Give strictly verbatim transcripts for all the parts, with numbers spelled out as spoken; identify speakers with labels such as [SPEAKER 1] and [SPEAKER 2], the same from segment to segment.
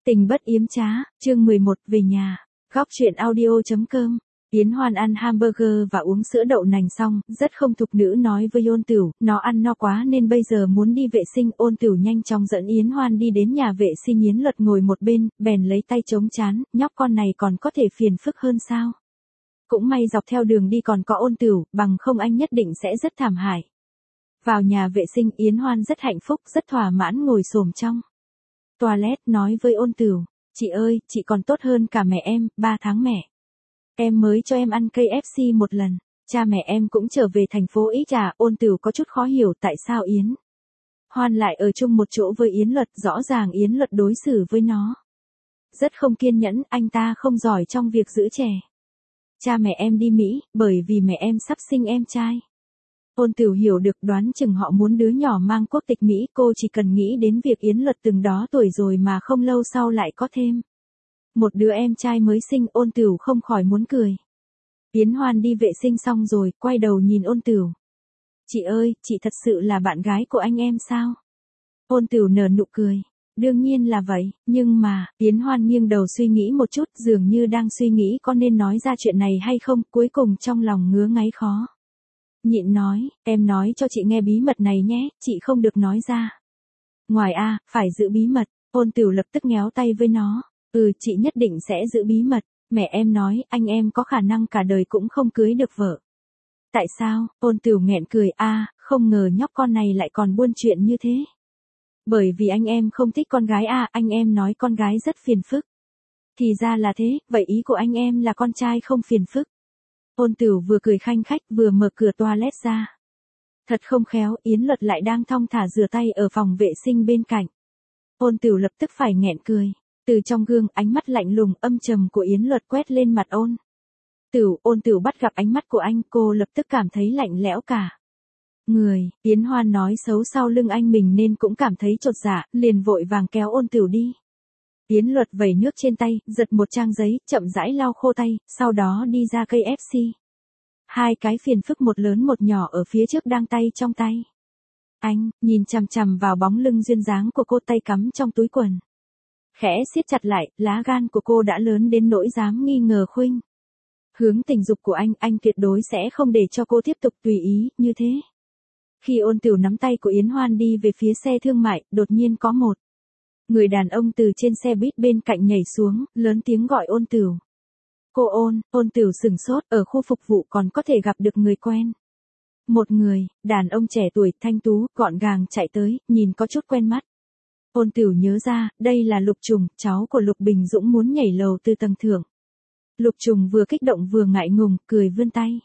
[SPEAKER 1] Tình bất yếm trá, chương mười một về nhà. Góc truyện audio.com. Yến Hoan ăn hamburger và uống sữa đậu nành xong, rất không thục nữ nói với Ôn Tửu, nó ăn no quá nên bây giờ muốn đi vệ sinh. Ôn Tửu nhanh chóng dẫn Yến Hoan đi đến nhà vệ sinh. Yến Luật ngồi một bên, bèn lấy tay chống trán, nhóc con này còn có thể phiền phức hơn sao? Cũng may dọc theo đường đi còn có Ôn Tửu, bằng không anh nhất định sẽ rất thảm hại. Vào nhà vệ sinh, Yến Hoan rất hạnh phúc, rất thỏa mãn ngồi xổm trong toilet nói với Ôn Tửu, chị ơi, chị còn tốt hơn cả mẹ em, ba tháng mẹ em mới cho em ăn ca ép xê một lần, cha mẹ em cũng trở về thành phố ít à. Ôn Tửu có chút khó hiểu tại sao Yến Hoan lại ở chung một chỗ với Yến Luật, rõ ràng Yến Luật đối xử với nó rất không kiên nhẫn, anh ta không giỏi trong việc giữ trẻ. Cha mẹ em đi Mỹ, bởi vì mẹ em sắp sinh em trai. Ôn Tửu hiểu được, đoán chừng họ muốn đứa nhỏ mang quốc tịch Mỹ, cô chỉ cần nghĩ đến việc Yến Luật từng đó tuổi rồi mà không lâu sau lại có thêm một đứa em trai mới sinh, Ôn Tửu không khỏi muốn cười. Yến Hoan đi vệ sinh xong rồi, quay đầu nhìn Ôn Tửu. Chị ơi, chị thật sự là bạn gái của anh em sao? Ôn Tửu nở nụ cười. Đương nhiên là vậy, nhưng mà, Yến Hoan nghiêng đầu suy nghĩ một chút, dường như đang suy nghĩ có nên nói ra chuyện này hay không, cuối cùng trong lòng ngứa ngáy khó nhịn nói, em nói cho chị nghe bí mật này nhé, chị không được nói ra ngoài a, phải giữ bí mật. Ôn Tửu lập tức nhéo tay với nó, ừ, chị nhất định sẽ giữ bí mật. Mẹ em nói, anh em có khả năng cả đời cũng không cưới được vợ. Tại sao? Ôn Tửu nghẹn cười, a, không ngờ nhóc con này lại còn buôn chuyện như thế. Bởi vì anh em không thích con gái a, anh em nói con gái rất phiền phức. Thì ra là thế, vậy ý của anh em là con trai không phiền phức. Ôn Tửu vừa cười khanh khách vừa mở cửa toilet ra. Thật không khéo, Yến Luật lại đang thong thả rửa tay ở phòng vệ sinh bên cạnh. Ôn Tửu lập tức phải nghẹn cười. Từ trong gương, ánh mắt lạnh lùng âm trầm của Yến Luật quét lên mặt Ôn Tửu. Ôn Tửu bắt gặp ánh mắt của anh, cô lập tức cảm thấy lạnh lẽo cả người. Yến Hoan nói xấu sau lưng anh mình nên cũng cảm thấy chột dạ, liền vội vàng kéo Ôn Tửu đi. Yến Luật vẩy nước trên tay, giật một trang giấy, chậm rãi lau khô tay, sau đó đi ra ca ép xê. Hai cái phiền phức một lớn một nhỏ ở phía trước đang tay trong tay. Anh, nhìn chằm chằm vào bóng lưng duyên dáng của cô, tay cắm trong túi quần. Khẽ siết chặt lại, lá gan của cô đã lớn đến nỗi dám nghi ngờ khuynh hướng tình dục của anh, anh tuyệt đối sẽ không để cho cô tiếp tục tùy ý, như thế. Khi Ôn Tửu nắm tay của Yến Hoan đi về phía xe thương mại, đột nhiên có một người đàn ông từ trên xe buýt bên cạnh nhảy xuống, lớn tiếng gọi Ôn Tửu. Cô Ôn, Ôn Tửu sửng sốt, ở khu phục vụ còn có thể gặp được người quen. Một người, đàn ông trẻ tuổi, thanh tú, gọn gàng chạy tới, nhìn có chút quen mắt. Ôn Tửu nhớ ra, đây là Lục Trùng, cháu của Lục Bình Dũng muốn nhảy lầu từ tầng thượng. Lục Trùng vừa kích động vừa ngại ngùng, cười vươn tay.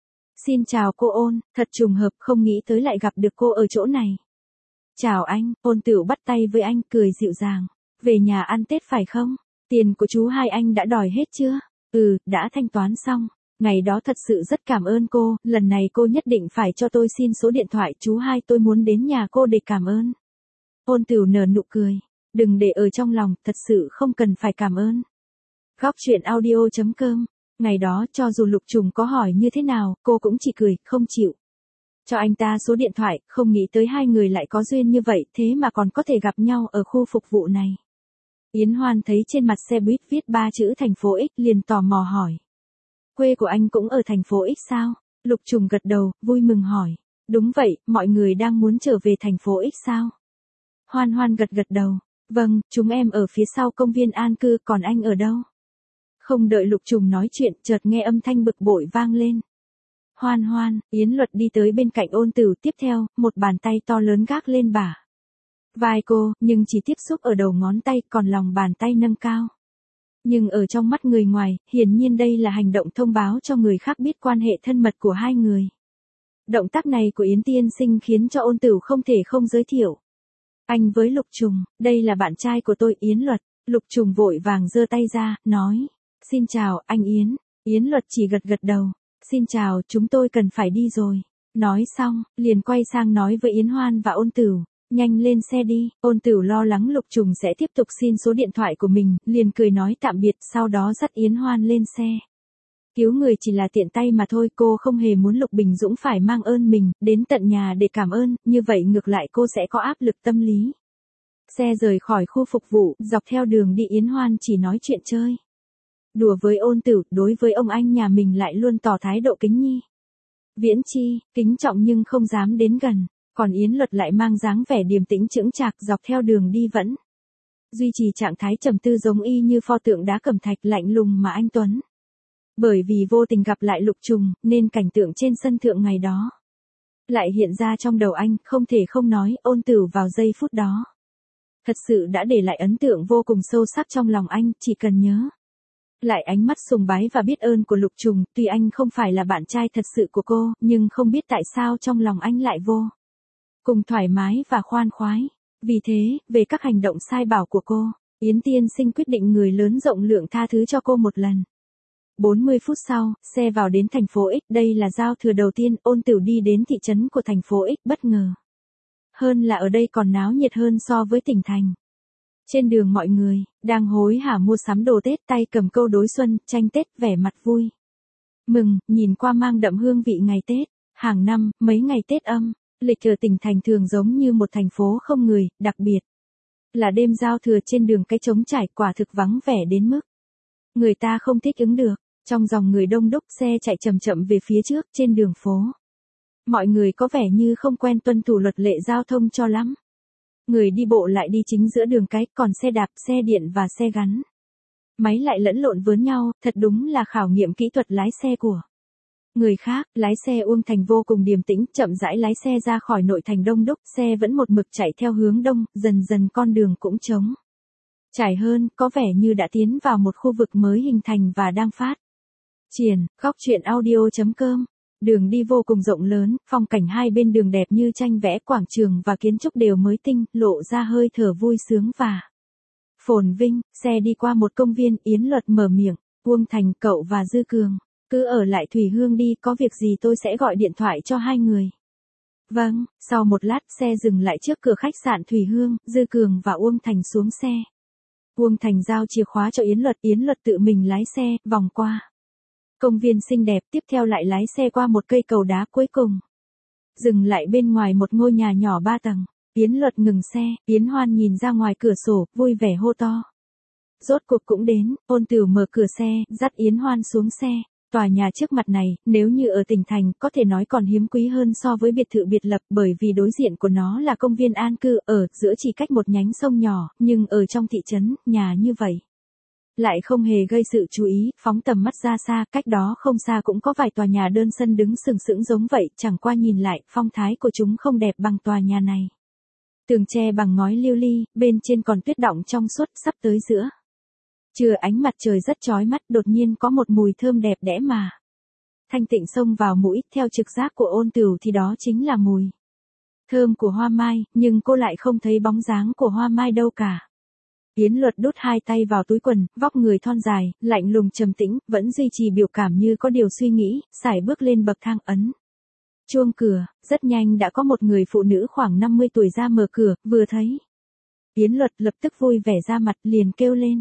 [SPEAKER 1] Xin chào cô Ôn, thật trùng hợp, không nghĩ tới lại gặp được cô ở chỗ này. Chào anh, Ôn Tửu bắt tay với anh, cười dịu dàng. Về nhà ăn Tết phải không? Tiền của chú hai anh đã đòi hết chưa? Ừ, đã thanh toán xong. Ngày đó thật sự rất cảm ơn cô, lần này cô nhất định phải cho tôi xin số điện thoại chú hai, tôi muốn đến nhà cô để cảm ơn. Ôn Tửu nở nụ cười. Đừng để ở trong lòng, thật sự không cần phải cảm ơn. Góc truyện audio.com. Ngày đó cho dù Lục Trùng có hỏi như thế nào, cô cũng chỉ cười, không chịu cho anh ta số điện thoại, không nghĩ tới hai người lại có duyên như vậy, thế mà còn có thể gặp nhau ở khu phục vụ này. Yến Hoan thấy trên mặt xe buýt viết ba chữ thành phố X, liền tò mò hỏi. Quê của anh cũng ở thành phố X sao? Lục Trùng gật đầu, vui mừng hỏi. Đúng vậy, mọi người đang muốn trở về thành phố X sao? Hoan Hoan gật gật đầu. Vâng, chúng em ở phía sau công viên an cư, còn anh ở đâu? Không đợi Lục Trùng nói chuyện, chợt nghe âm thanh bực bội vang lên. Hoan Hoan, Yến Luật đi tới bên cạnh Ôn Tửu, tiếp theo, một bàn tay to lớn gác lên bả vai cô, nhưng chỉ tiếp xúc ở đầu ngón tay, còn lòng bàn tay nâng cao. Nhưng ở trong mắt người ngoài, hiển nhiên đây là hành động thông báo cho người khác biết quan hệ thân mật của hai người. Động tác này của Yến tiên sinh khiến cho Ôn Tửu không thể không giới thiệu anh với Lục Trùng, đây là bạn trai của tôi, Yến Luật. Lục Trùng vội vàng giơ tay ra, nói. Xin chào, anh Yến. Yến Luật chỉ gật gật đầu. Xin chào, chúng tôi cần phải đi rồi. Nói xong, liền quay sang nói với Yến Hoan và Ôn Tửu. Nhanh lên xe đi. Ôn Tửu lo lắng Lục Trùng sẽ tiếp tục xin số điện thoại của mình, liền cười nói tạm biệt, sau đó dắt Yến Hoan lên xe. Cứu người chỉ là tiện tay mà thôi, cô không hề muốn Lục Bình Dũng phải mang ơn mình, đến tận nhà để cảm ơn, như vậy ngược lại cô sẽ có áp lực tâm lý. Xe rời khỏi khu phục vụ, dọc theo đường đi Yến Hoan chỉ nói chuyện chơi. Đùa với Ôn Tử, đối với ông anh nhà mình lại luôn tỏ thái độ kính nhi. Viễn Chi, kính trọng nhưng không dám đến gần, còn Yến Luật lại mang dáng vẻ điềm tĩnh chững chạc dọc theo đường đi vẫn duy trì trạng thái trầm tư giống y như pho tượng đá cẩm thạch lạnh lùng mà anh tuấn. Bởi vì vô tình gặp lại Lục Trùng, nên cảnh tượng trên sân thượng ngày đó lại hiện ra trong đầu anh, không thể không nói, Ôn Tử vào giây phút đó thật sự đã để lại ấn tượng vô cùng sâu sắc trong lòng anh, chỉ cần nhớ lại ánh mắt sùng bái và biết ơn của Lục Trùng, tuy anh không phải là bạn trai thật sự của cô, nhưng không biết tại sao trong lòng anh lại vô cùng thoải mái và khoan khoái. Vì thế, về các hành động sai bảo của cô, Yến tiên sinh quyết định người lớn rộng lượng tha thứ cho cô một lần. bốn mươi phút sau, xe vào đến thành phố X, đây là giao thừa đầu tiên, Ôn Tử đi đến thị trấn của thành phố X, bất ngờ hơn là ở đây còn náo nhiệt hơn so với tỉnh thành. Trên đường mọi người đang hối hả mua sắm đồ Tết, tay cầm câu đối xuân, tranh Tết, vẻ mặt vui mừng, nhìn qua mang đậm hương vị ngày Tết. Hàng năm, mấy ngày Tết âm lịch ở tỉnh thành thường giống như một thành phố không người, đặc biệt là đêm giao thừa trên đường cái trống trải quả thực vắng vẻ đến mức người ta không thích ứng được. Trong dòng người đông đúc, xe chạy chậm chậm về phía trước trên đường phố. Mọi người có vẻ như không quen tuân thủ luật lệ giao thông cho lắm. Người đi bộ lại đi chính giữa đường cái, còn xe đạp, xe điện và xe gắn máy lại lẫn lộn với nhau, thật đúng là khảo nghiệm kỹ thuật lái xe của người khác. Lái xe Uông Thành vô cùng điềm tĩnh, chậm rãi lái xe ra khỏi nội thành đông đúc, xe vẫn một mực chạy theo hướng đông, dần dần con đường cũng trống trải hơn, có vẻ như đã tiến vào một khu vực mới hình thành và đang phát triển. Góc truyện audio chấm com. Đường đi vô cùng rộng lớn, phong cảnh hai bên đường đẹp như tranh vẽ, quảng trường và kiến trúc đều mới tinh, lộ ra hơi thở vui sướng và phồn vinh. Xe đi qua một công viên, Yến Luật mở miệng, Uông Thành, cậu và Dư Cường cứ ở lại Thủy Hương đi, có việc gì tôi sẽ gọi điện thoại cho hai người. Vâng. Sau một lát, xe dừng lại trước cửa khách sạn Thủy Hương, Dư Cường và Uông Thành xuống xe. Uông Thành giao chìa khóa cho Yến Luật, Yến Luật tự mình lái xe, vòng qua công viên xinh đẹp, tiếp theo lại lái xe qua một cây cầu đá, cuối cùng dừng lại bên ngoài một ngôi nhà nhỏ ba tầng. Yến Luật ngừng xe, Yến Hoan nhìn ra ngoài cửa sổ, vui vẻ hô to. Rốt cuộc cũng đến. Ôn Tử mở cửa xe, dắt Yến Hoan xuống xe. Tòa nhà trước mặt này, nếu như ở tỉnh thành, có thể nói còn hiếm quý hơn so với biệt thự biệt lập, bởi vì đối diện của nó là công viên an cư, ở giữa chỉ cách một nhánh sông nhỏ, nhưng ở trong thị trấn, nhà như vậy lại không hề gây sự chú ý. Phóng tầm mắt ra xa, cách đó không xa cũng có vài tòa nhà đơn sân đứng sừng sững giống vậy, chẳng qua nhìn lại, phong thái của chúng không đẹp bằng tòa nhà này. Tường tre bằng ngói liêu ly, bên trên còn tuyết đọng trong suốt, sắp tới giữa trưa, ánh mặt trời rất chói mắt, đột nhiên có một mùi thơm đẹp đẽ mà thanh tịnh xông vào mũi. Theo trực giác của Ôn Tử thì đó chính là mùi thơm của hoa mai, nhưng cô lại không thấy bóng dáng của hoa mai đâu cả. Yến Luật đút hai tay vào túi quần, vóc người thon dài, lạnh lùng trầm tĩnh, vẫn duy trì biểu cảm như có điều suy nghĩ, sải bước lên bậc thang, ấn chuông cửa. Rất nhanh đã có một người phụ nữ khoảng năm mươi tuổi ra mở cửa, vừa thấy Yến Luật lập tức vui vẻ ra mặt, liền kêu lên.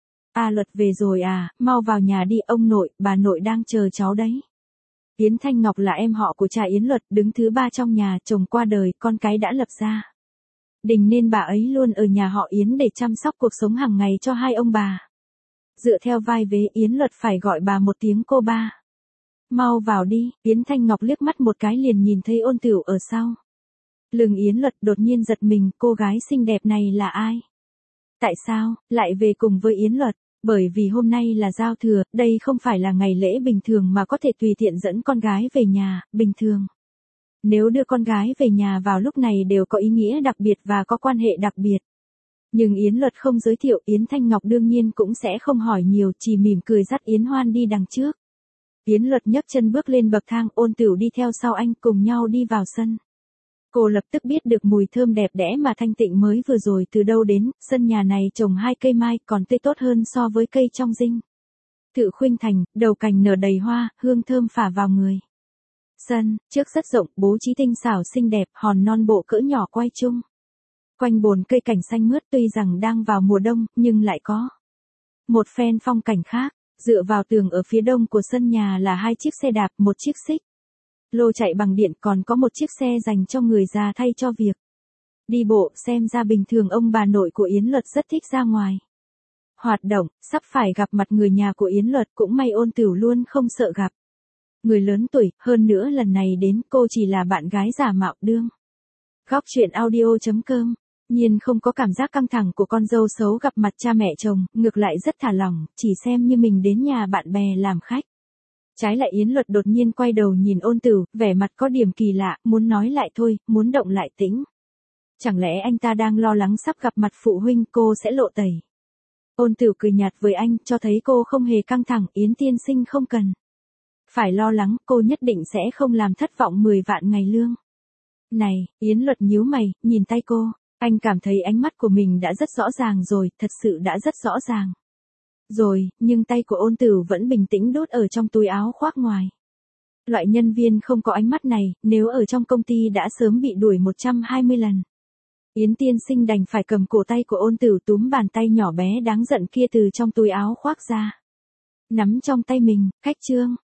[SPEAKER 1] A Luật về rồi à, mau vào nhà đi, ông nội, bà nội đang chờ cháu đấy. Yến Thanh Ngọc là em họ của cha Yến Luật, đứng thứ ba trong nhà, chồng qua đời, con cái đã lập gia đình nên bà ấy luôn ở nhà họ Yến để chăm sóc cuộc sống hàng ngày cho hai ông bà. Dựa theo vai vế, Yến Luật phải gọi bà một tiếng cô ba. Mau vào đi. Yến Thanh Ngọc liếc mắt một cái liền nhìn thấy Ôn Tử ở sau lưng Yến Luật, đột nhiên giật mình, cô gái xinh đẹp này là ai? Tại sao lại về cùng với Yến Luật? Bởi vì hôm nay là giao thừa, đây không phải là ngày lễ bình thường mà có thể tùy tiện dẫn con gái về nhà. Bình thường, nếu đưa con gái về nhà vào lúc này đều có ý nghĩa đặc biệt và có quan hệ đặc biệt. Nhưng Yến Luật không giới thiệu, Yến Thanh Ngọc đương nhiên cũng sẽ không hỏi nhiều, chỉ mỉm cười dắt Yến Hoan đi đằng trước. Yến Luật nhấc chân bước lên bậc thang, Ôn Tử đi theo sau anh, cùng nhau đi vào sân. Cô lập tức biết được mùi thơm đẹp đẽ mà thanh tịnh mới vừa rồi từ đâu đến. Sân nhà này trồng hai cây mai, còn tươi tốt hơn so với cây trong dinh thự Khuynh Thành, đầu cành nở đầy hoa, hương thơm phả vào người. Sân trước rất rộng, bố trí tinh xảo xinh đẹp, hòn non bộ cỡ nhỏ quay chung quanh bồn cây cảnh xanh mướt, tuy rằng đang vào mùa đông, nhưng lại có một phen phong cảnh khác. Dựa vào tường ở phía đông của sân nhà là hai chiếc xe đạp, một chiếc xích lô chạy bằng điện, còn có một chiếc xe dành cho người già thay cho việc Đi bộ, xem ra bình thường ông bà nội của Yến Luật rất thích ra ngoài hoạt động, sắp phải gặp mặt người nhà của Yến Luật, cũng may Ôn Tửu luôn không sợ gặp người lớn tuổi, hơn nữa lần này đến cô chỉ là bạn gái giả mạo đương. Góc truyện audio chấm com, Nhiên không có cảm giác căng thẳng của con dâu xấu gặp mặt cha mẹ chồng, ngược lại rất thả lỏng, chỉ xem như mình đến nhà bạn bè làm khách. Trái lại Yến Luật đột nhiên quay đầu nhìn Ôn Tửu, vẻ mặt có điểm kỳ lạ, muốn nói lại thôi, muốn động lại tĩnh. Chẳng lẽ anh ta đang lo lắng sắp gặp mặt phụ huynh cô sẽ lộ tẩy. Ôn Tửu cười nhạt với anh, cho thấy cô không hề căng thẳng, Yến tiên sinh không cần phải lo lắng, cô nhất định sẽ không làm thất vọng mười vạn ngày lương. Này, Yến Luật nhíu mày, nhìn tay cô, anh cảm thấy ánh mắt của mình đã rất rõ ràng rồi, thật sự đã rất rõ ràng. Rồi, nhưng tay của Ôn Tửu vẫn bình tĩnh đút ở trong túi áo khoác ngoài. Loại nhân viên không có ánh mắt này, nếu ở trong công ty đã sớm bị đuổi một trăm hai mươi lần. Yến tiên sinh đành phải cầm cổ tay của Ôn Tửu túm bàn tay nhỏ bé đáng giận kia từ trong túi áo khoác ra. Nắm trong tay mình, khách trương.